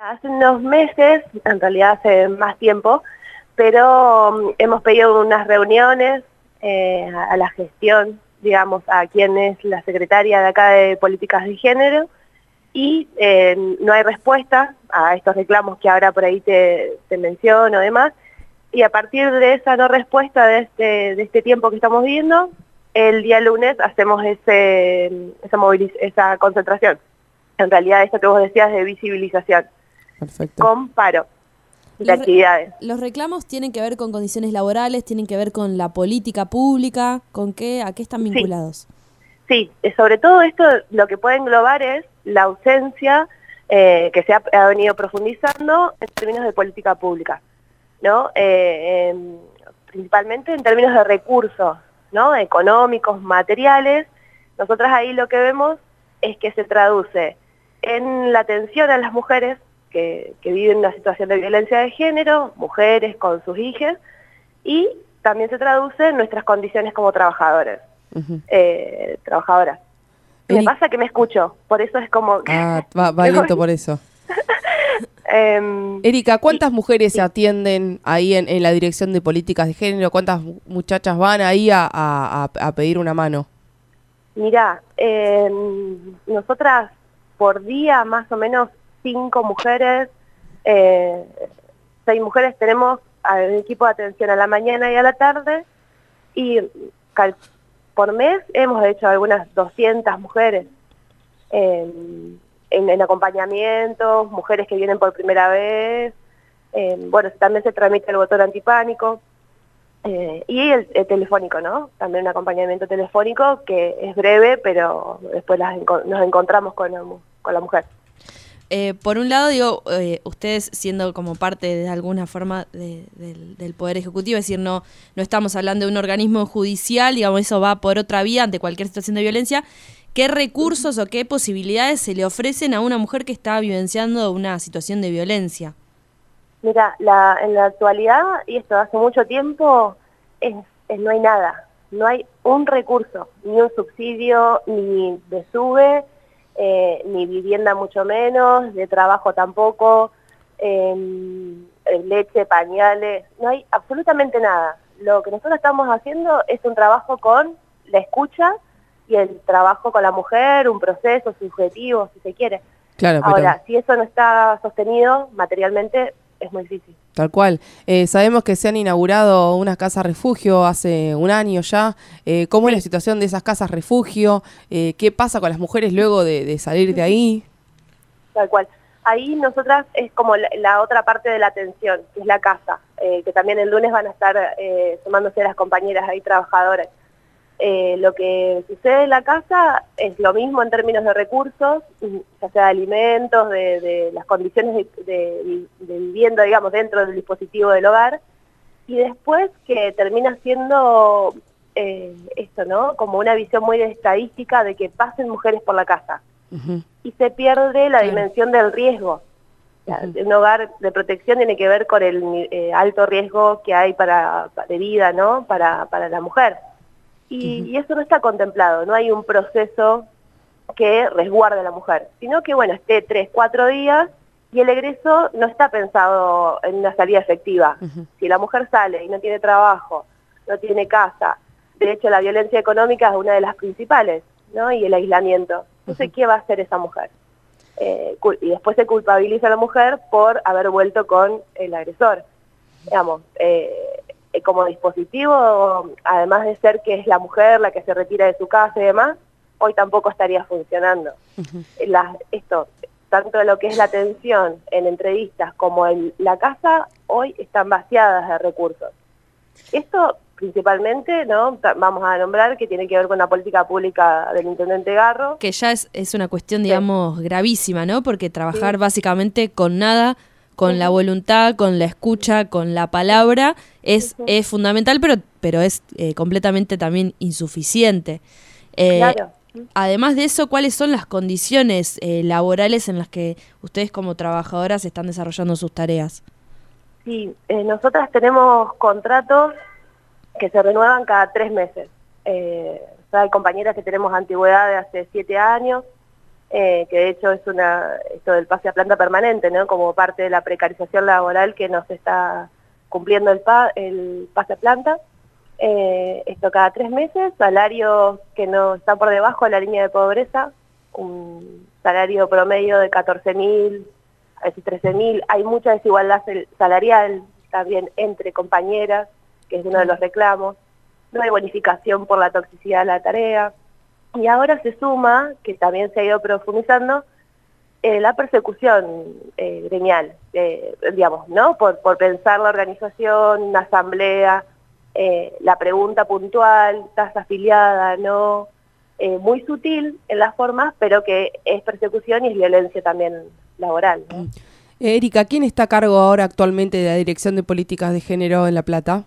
Hace unos meses, en realidad hace más tiempo, pero hemos pedido unas reuniones a la gestión, digamos, a quien es la secretaria de acá de Políticas de Género, y no hay respuesta a estos reclamos que ahora por ahí te menciono, demás, y a partir de esa no respuesta de este tiempo que estamos viendo, el día lunes hacemos esa concentración. En realidad, esto que vos decías de visibilización. Perfecto. Con paro de actividades. ¿Los reclamos tienen que ver con condiciones laborales, tienen que ver con la política pública? ¿Con qué? ¿A qué están vinculados? Sí, sobre todo esto lo que puede englobar es la ausencia que se ha venido profundizando en términos de política pública, ¿no? Principalmente en términos de recursos, ¿no? Económicos, materiales. Nosotras ahí lo que vemos es que se traduce en la atención a las mujeres que viven una situación de violencia de género, mujeres con sus hijas, y también se traduce en nuestras condiciones como trabajadoras. Trabajadoras. Me pasa que me escucho, por eso es como... va lento por eso. Erika, ¿cuántas mujeres se atienden ahí en la Dirección de Políticas de Género? ¿Cuántas muchachas van ahí a pedir una mano? Mirá, nosotras por día más o menos 5 mujeres, 6 mujeres tenemos al equipo de atención a la mañana y a la tarde, y por mes hemos hecho algunas 200 mujeres en acompañamientos, mujeres que vienen por primera vez, bueno, también se tramita el botón antipánico, y el telefónico, ¿no? También un acompañamiento telefónico que es breve, pero después nos encontramos con la mujer. Por un lado, digo, ustedes siendo como parte de alguna forma del Poder Ejecutivo, es decir, no estamos hablando de un organismo judicial, digamos, eso va por otra vía ante cualquier situación de violencia. ¿Qué recursos o qué posibilidades se le ofrecen a una mujer que está vivenciando una situación de violencia? Mira, en la actualidad, y esto hace mucho tiempo, no hay nada. No hay un recurso, ni un subsidio, ni de SUBE, ni vivienda mucho menos, de trabajo tampoco, leche, pañales, no hay absolutamente nada. Lo que nosotros estamos haciendo es un trabajo con la escucha y el trabajo con la mujer, un proceso subjetivo, si se quiere. Claro, ahora, si eso no está sostenido materialmente, es muy difícil. Tal cual. Sabemos que se han inaugurado unas casas refugio hace un año ya. ¿Cómo es la situación de esas casas refugio? ¿Qué pasa con las mujeres luego de salir de ahí? Tal cual. Ahí nosotras es como la otra parte de la atención, que es la casa, que también el lunes van a estar sumándose las compañeras ahí trabajadoras. Lo que sucede en la casa es lo mismo en términos de recursos, ya sea de alimentos, de las condiciones de vivienda, digamos, dentro del dispositivo del hogar, y después que termina siendo esto, ¿no? Como una visión muy estadística de que pasen mujeres por la casa. Y se pierde la dimensión del riesgo. O sea, un hogar de protección tiene que ver con el alto riesgo que hay de vida, ¿no? Para la mujer. Y eso no está contemplado, no hay un proceso que resguarde a la mujer, sino que, bueno, esté 3, 4 días y el egreso no está pensado en una salida efectiva. Si la mujer sale y no tiene trabajo, no tiene casa, de hecho la violencia económica es una de las principales, ¿no? Y el aislamiento. Entonces, ¿qué va a hacer esa mujer? Y después se culpabiliza a la mujer por haber vuelto con el agresor. Digamos, como dispositivo, además de ser que es la mujer la que se retira de su casa y demás, hoy tampoco estaría funcionando. Tanto lo que es la atención en entrevistas como en la casa, hoy están vaciadas de recursos. Esto principalmente, ¿no? Vamos a nombrar que tiene que ver con la política pública del intendente Garro. Que ya es una cuestión, digamos, gravísima, ¿no? Porque trabajar básicamente con nada, con la voluntad, con la escucha, con la palabra, es fundamental, pero es completamente también insuficiente. Claro. Además de eso, ¿cuáles son las condiciones laborales en las que ustedes como trabajadoras están desarrollando sus tareas? Sí, nosotras tenemos contratos que se renuevan cada 3 meses. Hay compañeras que tenemos antigüedad de hace 7 años, que de hecho es esto del pase a planta permanente, ¿no? Como parte de la precarización laboral que nos está cumpliendo el pase a planta. Esto cada 3 meses, salarios que no están por debajo de la línea de pobreza, un salario promedio de 14.000, a veces 13.000. Hay mucha desigualdad salarial también entre compañeras, que es uno de los reclamos. No hay bonificación por la toxicidad de la tarea. Y ahora se suma, que también se ha ido profundizando, la persecución gremial, digamos, ¿no? Por pensar la organización, una asamblea, la pregunta puntual, ¿estás afiliada? ¿No? Muy sutil en las formas, pero que es persecución y es violencia también laboral, ¿no? Erika, ¿quién está a cargo ahora actualmente de la Dirección de Políticas de Género en La Plata?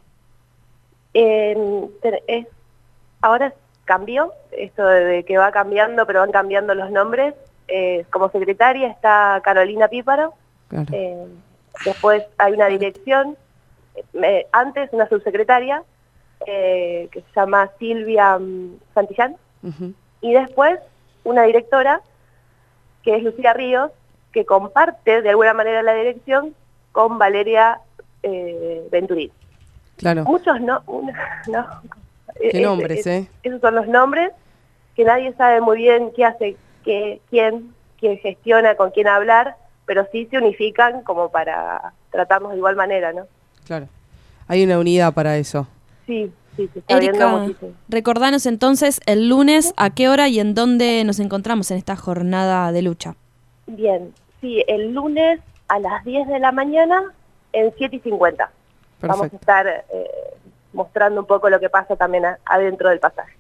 Ahora cambió, esto de que va cambiando, pero van cambiando los nombres. Como secretaria está Carolina Píparo, Claro. Después hay una dirección, antes una subsecretaria, que se llama Silvia Santillán, y después una directora, que es Lucía Ríos, que comparte de alguna manera la dirección con Valeria Venturín. Claro. Muchos no. Qué nombres, Esos son los nombres, que nadie sabe muy bien qué hace, quién gestiona, con quién hablar, pero sí se unifican como para tratarnos de igual manera, ¿no? Claro. Hay una unidad para eso. Sí, se está viendo Erika, muchísimo. recordanos entonces el lunes a qué hora y en dónde nos encontramos en esta jornada de lucha. Bien, sí, el lunes a las 10 de la mañana en 7:50. Vamos a estar mostrando un poco lo que pasa también adentro del pasaje.